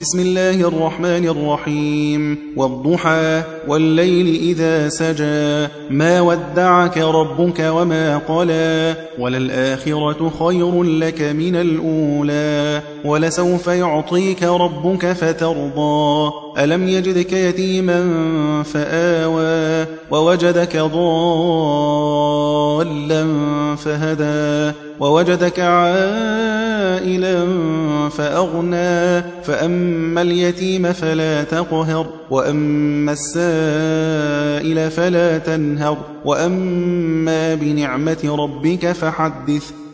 بسم الله الرحمن الرحيم والضحى والليل إذا سجى ما ودعك ربك وما قلى وللآخرة خير لك من الأولى ولسوف يعطيك ربك فترضى ألم يجدك يتيما فآوى ووجدك ضالا فهدى ووجدك عائلا فأغنى فأما اليتيم فلا تقهر وأما السائل فلا تنهر وأما بنعمة ربك فحدث